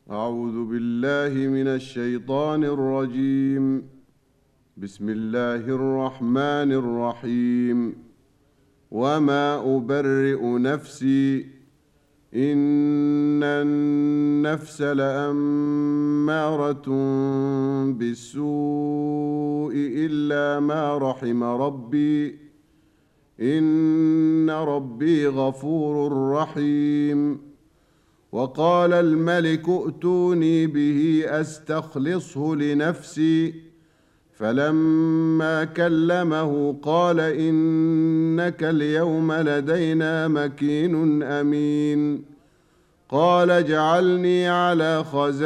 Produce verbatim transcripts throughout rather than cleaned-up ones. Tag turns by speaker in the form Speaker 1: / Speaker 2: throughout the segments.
Speaker 1: أعوذ بالله من الشيطان الرجيم. بسم الله الرحمن الرحيم. وما أبرئ نفسي إن النفس لأمارة بالسوء إلا ما رحم ربي إن ربي غفور رحيم. وقال الملك ائتوني به أستخلصه لنفسي فلما كلمه قال إنك اليوم لدينا مكين أمين. قال اجعلني على خزائن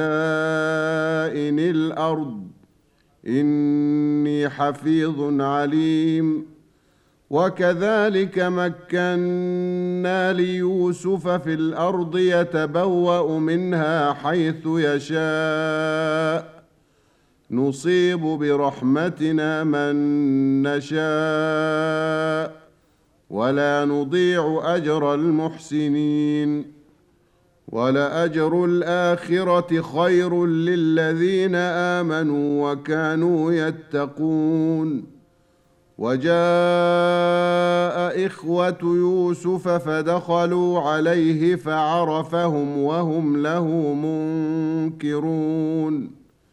Speaker 1: الأرض إني حفيظ عليم. وكذلك مكنا ليوسف في الأرض يتبوأ منها حيث يشاء نصيب برحمتنا من نشاء ولا نضيع أجر المحسنين. ولأجر الآخرة خير للذين آمنوا وكانوا يتقون. وجاء إخوة يوسف فدخلوا عليه فعرفهم وهم له منكرون.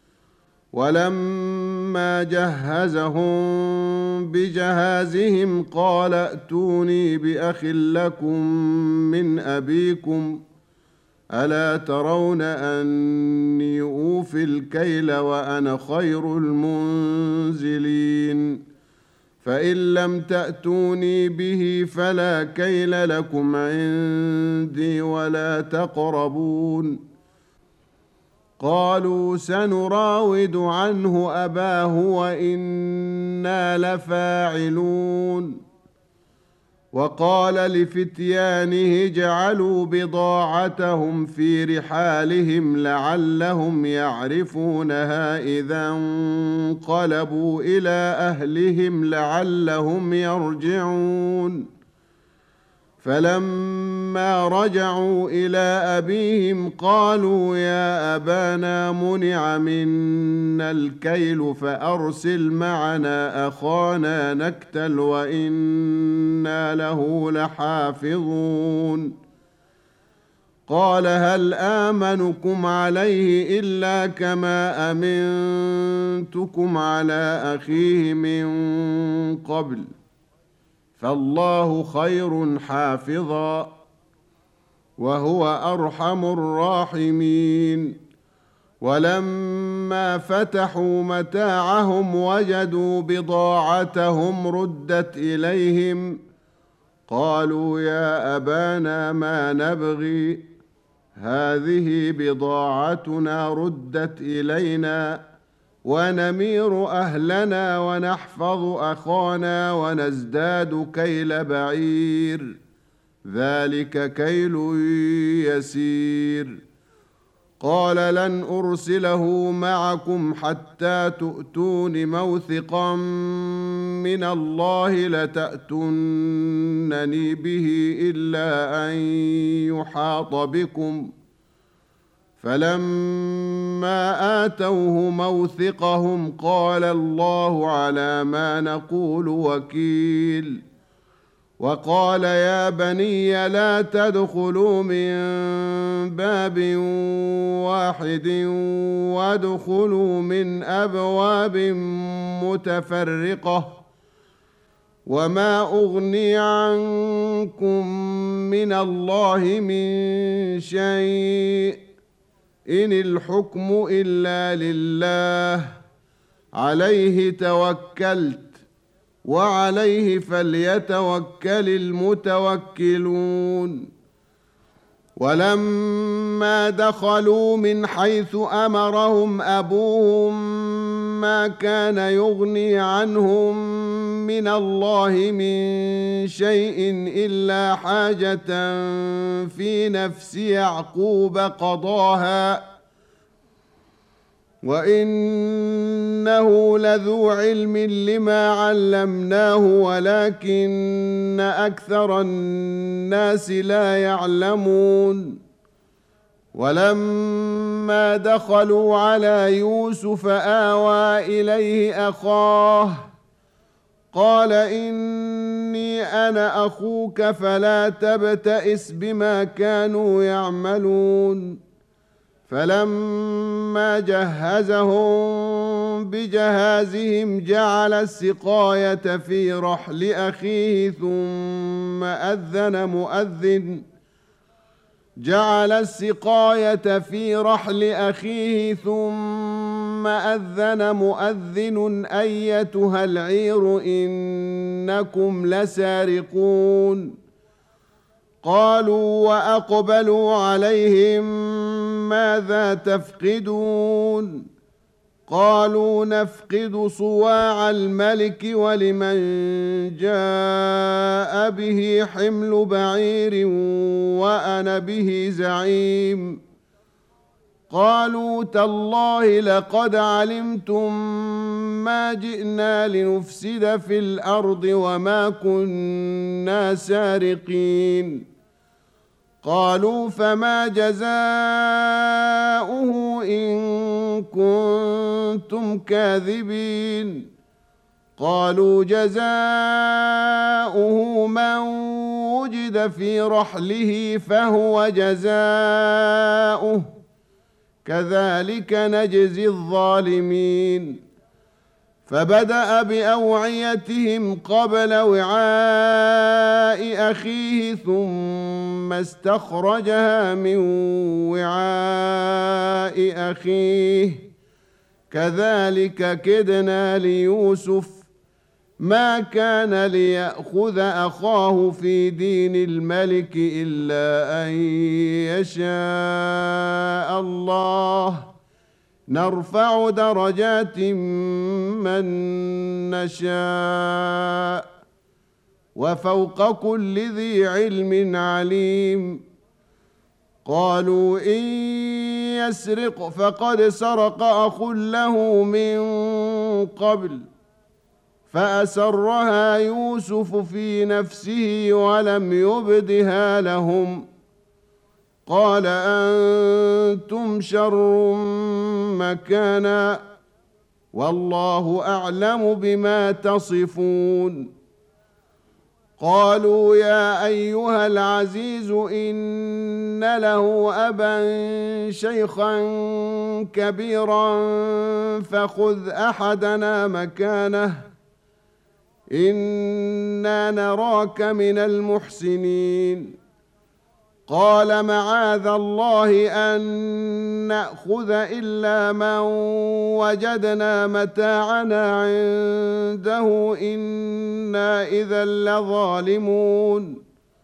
Speaker 1: ولما جهزهم بجهازهم قال ائتوني بأخ لكم من أبيكم ألا ترون أني أوفي الكيل وأنا خير المنزلين. فإن لم تأتوني به فلا كيل لكم عندي ولا تقربون. قالوا سنراود عنه أباه وإنا لفاعلون. وقال لفتيانه اجعلوا بضاعتهم في رحالهم لعلهم يعرفونها إذا انقلبوا إلى أهلهم لعلهم يرجعون. فلما رجعوا إلى أبيهم قالوا يا أبانا منع منا الكيل فأرسل معنا أخانا نكتل وإنا له لحافظون. قال هل آمنكم عليه إلا كما أمنتكم على أخيه من قبل فالله خير حافظا وهو أرحم الراحمين. ولما فتحوا متاعهم وجدوا بضاعتهم ردت إليهم قالوا يا أبانا ما نبغي هذه بضاعتنا ردت إلينا ونمير أهلنا ونحفظ أخانا ونزداد كيل بعير ذلك كيل يسير. قال لن أرسله معكم حتى تؤتون موثقا من الله لتأتونني به إلا أن يحاط بكم. فلما آتوه موثقهم قال الله على ما نقول وكيل. وقال يا بني لا تدخلوا من باب واحد وادخلوا من أبواب متفرقة وما أغني عنكم من الله من شيء إن الحكم إلا لله عليه توكلت وعليه فليتوكل المتوكلون. ولما دخلوا من حيث أمرهم أبوهم ما كان يغني عنهم من الله من شيء إلا حاجة في نفس يعقوب قضاها وإنه لذو علم لما علمناه ولكن أكثر الناس لا يعلمون. ولما دخلوا على يوسف آوى إليه أخاه قال إني أنا أخوك فلا تبتئس بما كانوا يعملون فلما جهزهم بجهازهم جعل السقاية في رحل أخيه ثم أذن مؤذن جعل السقاية في رحل أخيه ثم أذن مؤذن أيتها العير إنكم لسارقون قالوا وأقبلوا عليهم ماذا تفقدون قالوا نفقد صواع الملك ولمن جاء به حمل بعير وأنا به زعيم قالوا تالله لقد علمتم ما جئنا لنفسد في الأرض وما كنا سارقين قالوا فما جزاؤه إن كنتم كاذبين قالوا جزاؤه من وجد في رحله فهو جزاؤه كذلك نجزي الظالمين فبدأ بأوعيتهم قبل وعاء أخيه ثم استخرجها من وعاء أخيه كذلك كدنا ليوسف ما كان ليأخذ أخاه في دين الملك إلا أن يشاء الله نرفع درجات من نشاء وفوق كل ذي علم عليم قالوا إن يسرق فقد سرق أخ له من قبل فأسرها يوسف في نفسه ولم يبدها لهم قال أنتم شر مكانا والله أعلم بما تصفون قالوا يا أيها العزيز إن له أبا شيخا كبيرا فخذ أحدنا مكانه إنا نراك من المحسنين قال معاذ الله أن نأخذ إلا من وجدنا متاعنا عنده إنا إذا لظالمون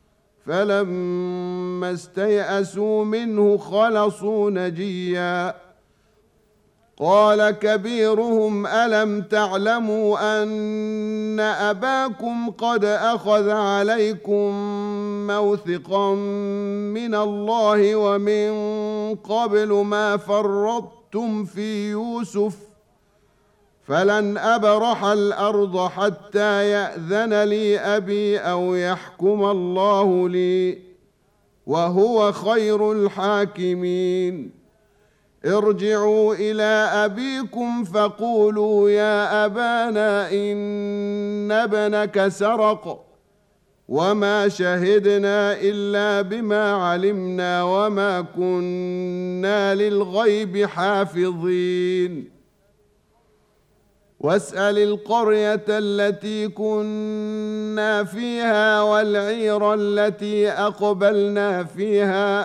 Speaker 1: فلما استيأسوا منه خلصوا نجيا قال كبيرهم ألم تعلموا أن أباكم قد أخذ عليكم موثقا من الله ومن قبل ما فرطتم في يوسف فلن أبرح الأرض حتى يأذن لي أبي أو يحكم الله لي وهو خير الحاكمين ارجعوا إلى أبيكم فقولوا يا أبانا إن ابنك سرق وما شهدنا إلا بما علمنا وما كنا للغيب حافظين واسأل القرية التي كنا فيها والعير التي أقبلنا فيها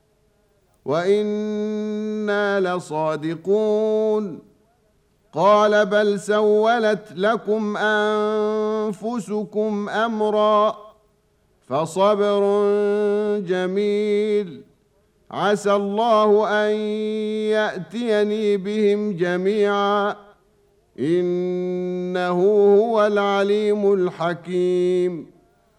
Speaker 1: وإنا لصادقون قال بل سولت لكم أنفسكم أمرا فصبر جميل عسى الله أن يأتيني بهم جميعا إنه هو العليم الحكيم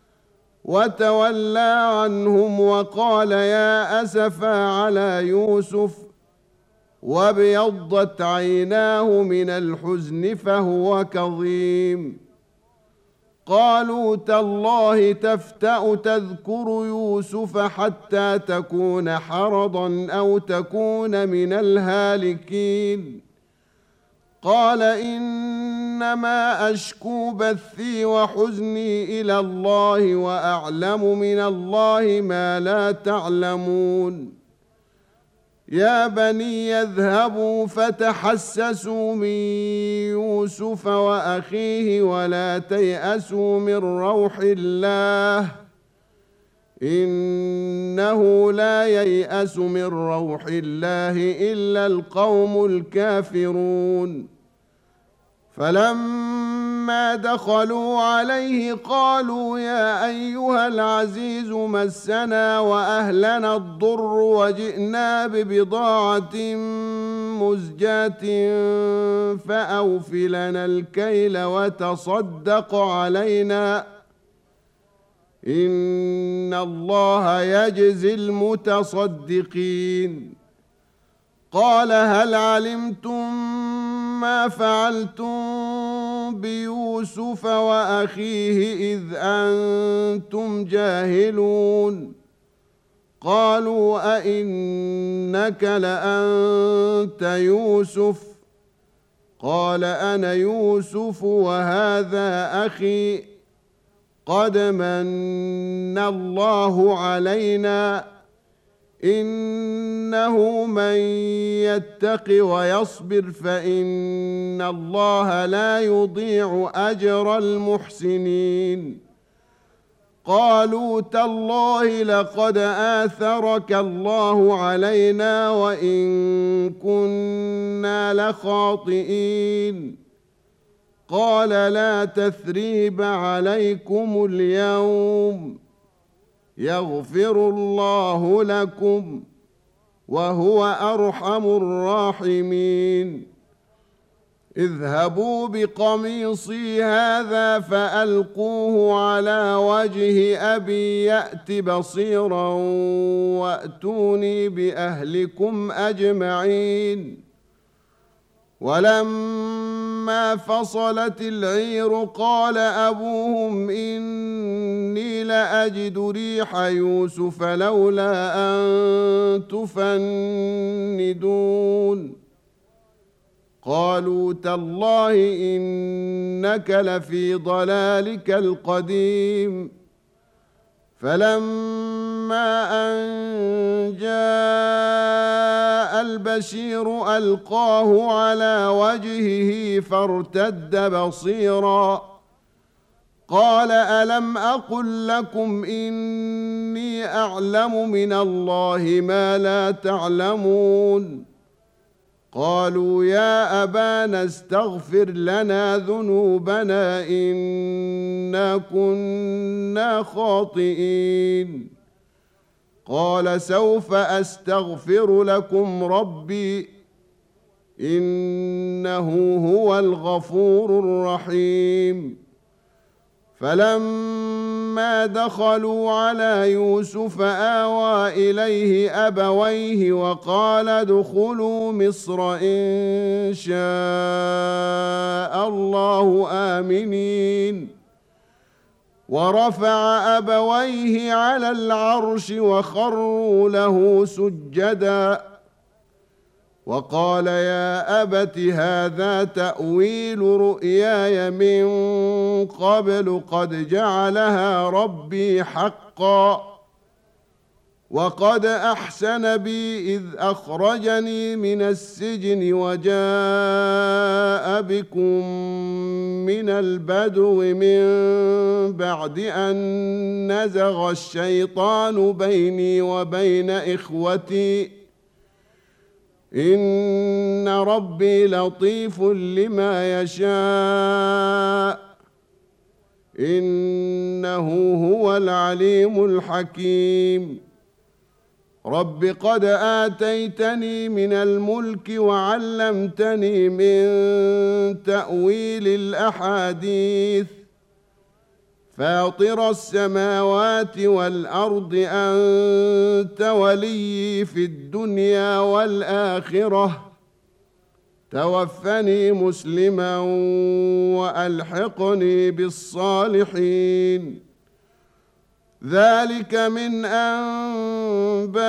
Speaker 1: وتولى عنهم وقال يا أسفا على يوسف وابيضت عيناه من الحزن فهو كظيم قالوا تالله تفتأ تذكر يوسف حتى تكون حرضا أو تكون من الهالكين قال إنما أشكو بثي وحزني إلى الله وأعلم من الله ما لا تعلمون يا بني اذهبوا فتحسسوا من يوسف وأخيه ولا تيأسوا من روح الله إنه لا ييأس من روح الله إلا القوم الكافرون فلما دخلوا عليه قالوا يا أيها العزيز مسنا وأهلنا الضر وجئنا ببضاعة مزجاة فأوف لنا الكيل وتصدق علينا إن الله يجزي المتصدقين قال هل علمتم ما فعلتم بيوسف وأخيه إذ أنتم جاهلون قالوا أئنك لأنت يوسف قال أنا يوسف وهذا أخي قد من الله علينا إنه من يتق ويصبر فإن الله لا يضيع أجر المحسنين قالوا تالله لقد آثرك الله علينا وإن كنا لخاطئين قال لا تثريب عليكم اليوم يغفر الله لكم وهو أرحم الراحمين اذهبوا بقميصي هذا فألقوه على وجه أبي يأت بصيرا وأتوني بأهلكم أجمعين ولما فصلت العير قال أبوهم إني لأجد ريح يوسف لولا أن تفندون قالوا تالله إنك لفي ضلالك القديم فلما أن جاء البشير ألقاه على وجهه فارتد بصيرا قال ألم أقل لكم إني أعلم من الله ما لا تعلمون قالوا يا أبانا استغفر لنا ذنوبنا إنا كنا خاطئين قال سوف أستغفر لكم ربي إنه هو الغفور الرحيم فلما دخلوا على يوسف آوى إليه أبويه وقال ادخلوا مصر إن شاء الله آمنين ورفع أبويه على العرش وخروا له سجدا وقال يا أبت هذا تأويل رؤياي من قبل قد جعلها ربي حقا وقد أحسن بي إذ أخرجني من السجن وجاء بكم من البدو من بعد أن نزغ الشيطان بيني وبين إخوتي إن ربي لطيف لما يشاء إنه هو العليم الحكيم رب قد آتيتني من الملك وعلمتني من تأويل الأحاديث فاطر السماوات والأرض أنت ولي في الدنيا والآخرة توفني مسلما وألحقني بالصالحين. ذلك من أنباء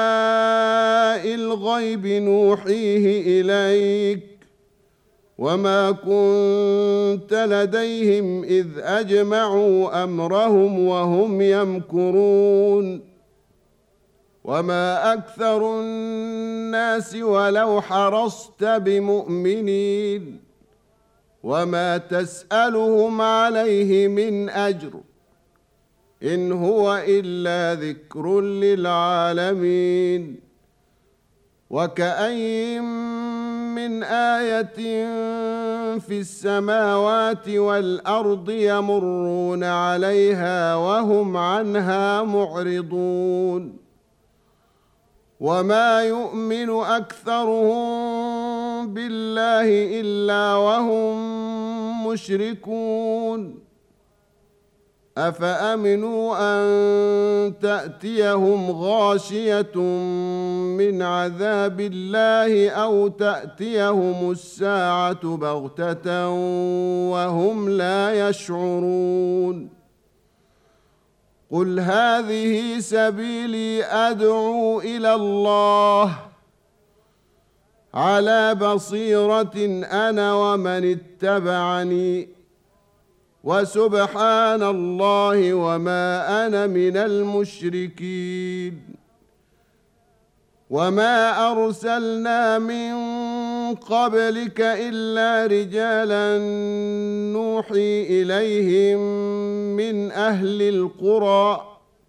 Speaker 1: الغيب نوحيه إليك وما كنت لديهم إذ أجمعوا أمرهم وهم يمكرون. وما أكثر الناس ولو حرصت بمؤمنين وما تسألهم عليه من أجر إن هو إلا ذكر للعالمين. وكأين من آية في السماوات والأرض يمرون عليها وهم عنها معرضون. وما يؤمن أكثرهم بالله إلا وهم مشركون. أفأمنوا أن تأتيهم غاشية من عذاب الله أو تأتيهم الساعة بغتة وهم لا يشعرون. قل هذه سبيلي أدعو إلى الله على بصيرة أنا ومن اتبعني وسبحان الله وما أنا من المشركين. وما أرسلنا من قبلك إلا رجالا نوحي إليهم من أهل القرى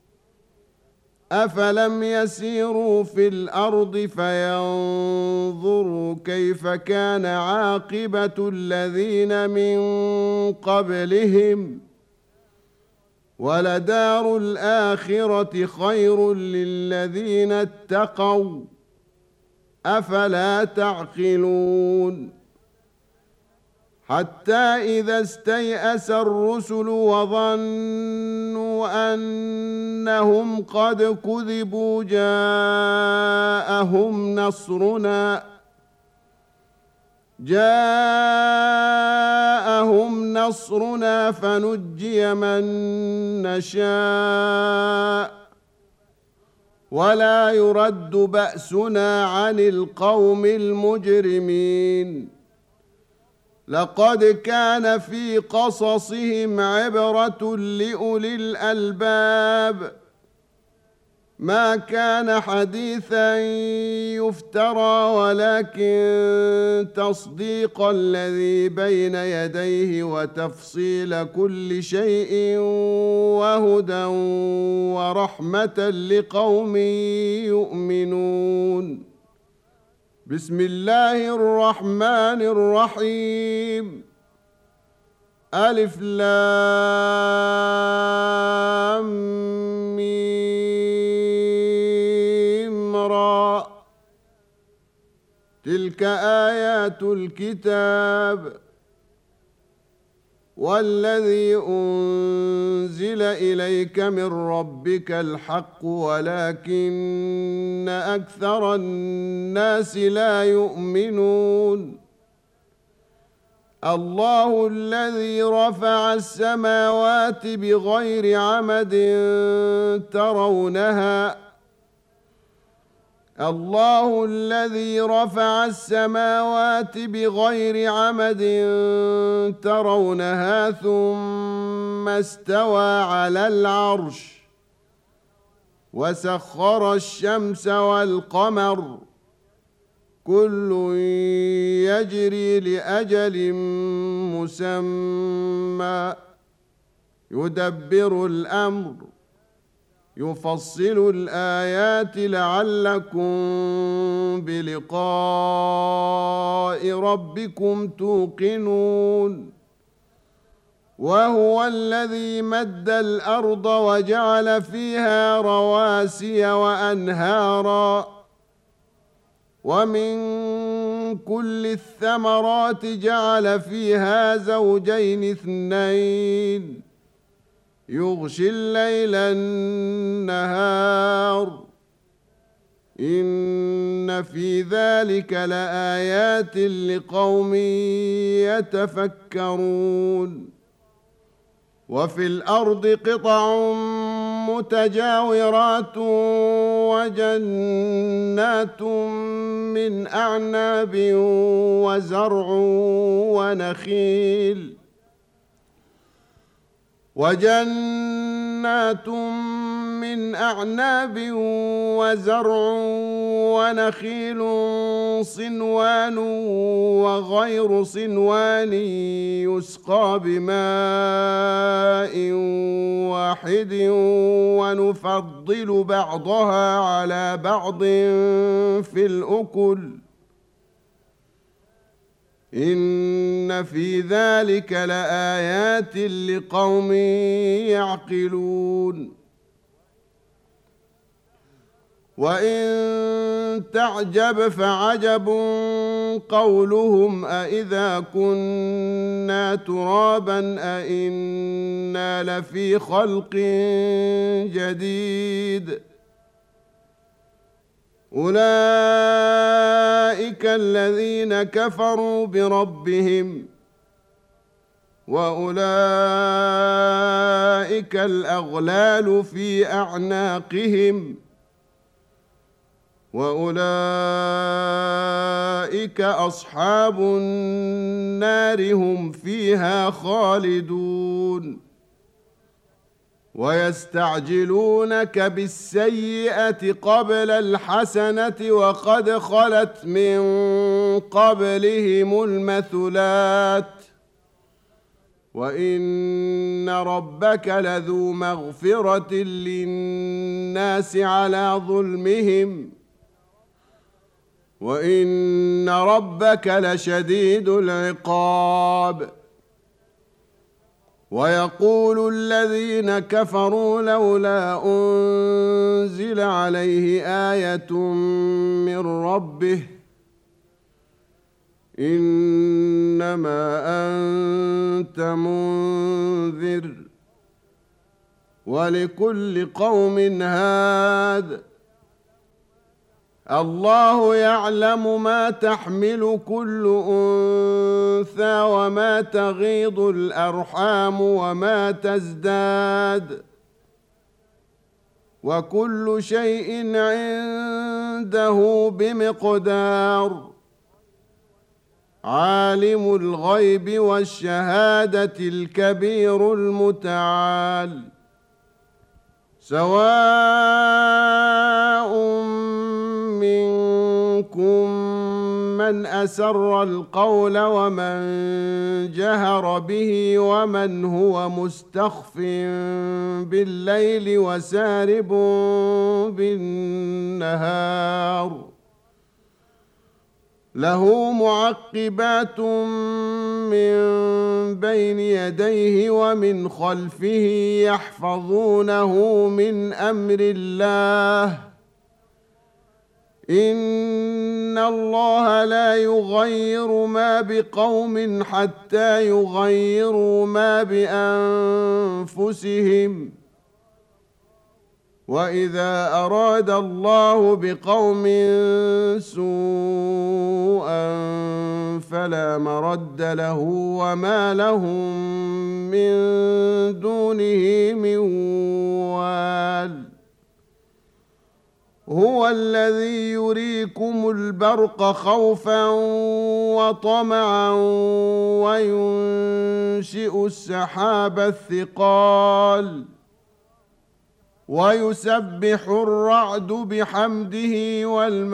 Speaker 1: أفلم يسيروا في الأرض فينظروا كيف كان عاقبة الذين من قبلهم ولدار الآخرة خير للذين اتقوا أفلا تعقلون. حتى إذا استيأس الرسل وظنوا أنهم قد كذبوا جاءهم نصرنا جاءهم نصرنا فنجي من نشاء ولا يرد بأسنا عن القوم المجرمين. لقد كان في قصصهم عبرة لأولي الألباب ما كان حديثا يفترى ولكن تصديق الذي بين يديه وتفصيل كل شيء وهدى ورحمة لقوم يؤمنون. بسم الله الرحمن الرحيم. ألف لام ميم را. تلك آيات الكتاب والذي أنزل إليك من ربك الحق ولكن أكثر الناس لا يؤمنون. الله الذي رفع السماوات بغير عمد ترونها الله الذي رفع السماوات بغير عمد ترونها ثم استوى على العرش وسخر الشمس والقمر كل يجري لأجل مسمى يدبر الأمر يفصل الآيات لعلكم بلقاء ربكم توقنون. وهو الذي مد الأرض وجعل فيها رواسي وأنهارا ومن كل الثمرات جعل فيها زوجين اثنين يغشي الليل النهار إن إن في ذلك لآيات لقوم يتفكرون وفي الأرض قطع متجاورات وجنات من أعناب وزرع ونخيل وجنات من أعناب وزرع ونخيل صنوان وغير صنوان يسقى بماء واحد ونفضل بعضها على بعض في الأكل إن في ذلك لآيات لقوم يعقلون وإن تعجب فعجب قولهم أإذا كنا ترابا أإنا لفي خلق جديد أولئك الذين كفروا بربهم وأولئك الأغلال في أعناقهم وأولئك أصحاب النار هم فيها خالدون ويستعجلونك بالسيئة قبل الحسنة وقد خلت من قبلهم المثلات وإن ربك لذو مغفرة للناس على ظلمهم وإن ربك لشديد العقاب ويقول الذين كفروا لولا أنزل عليه آية من ربه إنما أنت منذر ولكل قوم هاد الله يعلم ما تحمل كل أنثى وما تغيض الأرحام وما تزداد وكل شيء عنده بمقدار عالم الغيب والشهادة الكبير المتعال سواء منكم من أسر القول ومن جهر به ومن هو مستخف بالليل وسارب بالنهار له معقبات من بين يديه ومن خلفه يحفظونه من أمر الله إن الله لا يغير ما بقوم حتى يغيروا ما بأنفسهم وإذا أراد الله بقوم سوءا فلا مرد له وما لهم من دونه من وال هو الذي يريكم البرق خوفا وطمعا وينشئ السحاب الثقال ويسبح الرعد بحمده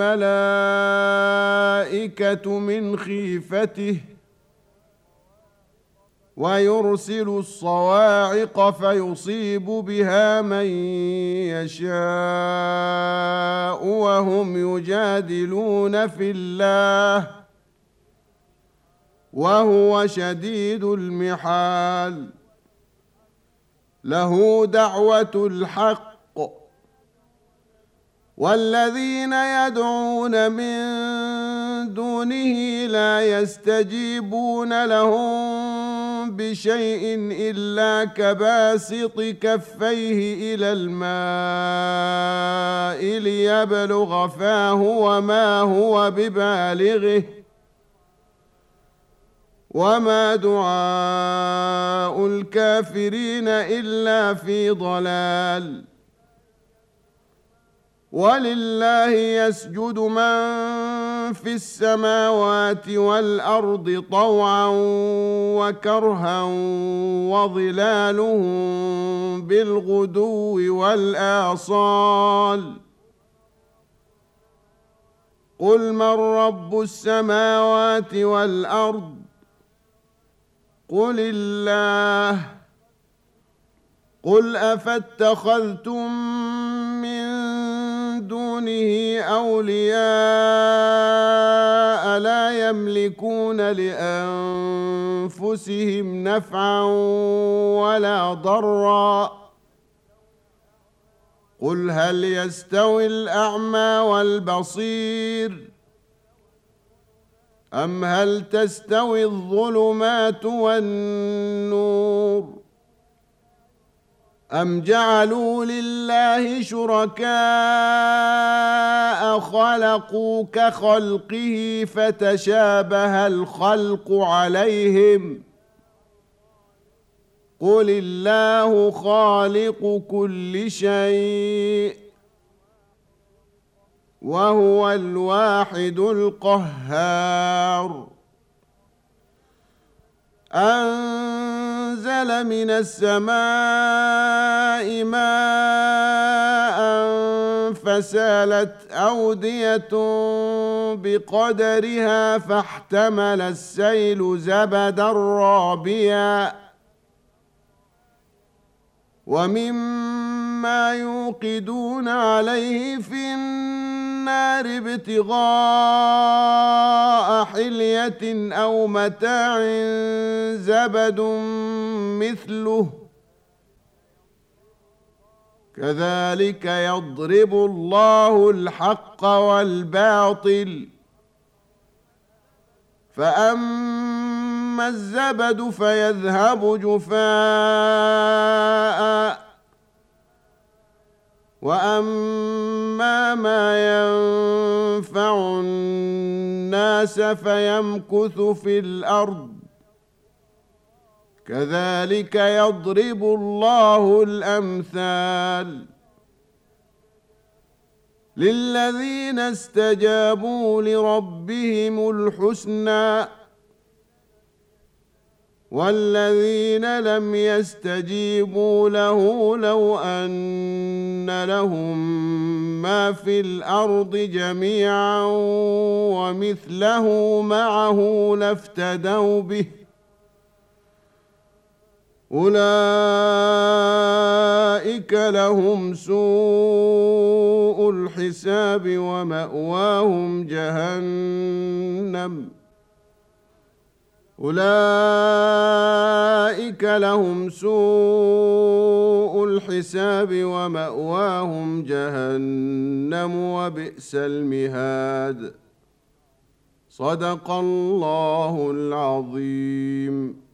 Speaker 1: والملائكة من خيفته ويرسل الصواعق فيصيب بها من يشاء وهم يجادلون في الله وهو شديد المحال له دعوة الحق والذين يدعون من دونه لا يستجيبون لهم بشيء إلا كباسط كفيه إلى الماء ليبلغ فاه وما هو ببالغه وما دعاء الكافرين إلا في ضلال. ولله يسجد من في السماوات والأرض طوعا وكرها وظلالهم بالغدو والآصال. قل من رب السماوات والأرض قل الله. قل أفاتخذتم من دونه أولياء لا يملكون لأنفسهم نفعا ولا ضرا. قل هل يستوي الأعمى والبصير أم هل تستوي الظلمات والنور أم جعلوا لله شركاء خلقوا كخلقه فتشابه الخلق عليهم. قل الله خالق كل شيء وهو الواحد القهار. أنزل من السماء ماء فسالت أودية بقدرها فاحتمل السيل زبدا رابيا ومما يوقدون عليه في النار ابتغاء حلية أو متاع زبد مثله كذلك يضرب الله الحق والباطل. فأما الزبد فيذهب جفاء وأما ما ينفع الناس فيمكث في الأرض كذلك يضرب الله الأمثال. للذين استجابوا لربهم الحسنى والذين لم يستجيبوا له لو أن لهم ما في الأرض جميعا ومثله معه لافتدوا به أولئك لهم سوء الحساب ومأواهم جهنم أولئك لهم سوء الحساب ومأواهم جهنم وبئس المهاد. صدق الله العظيم.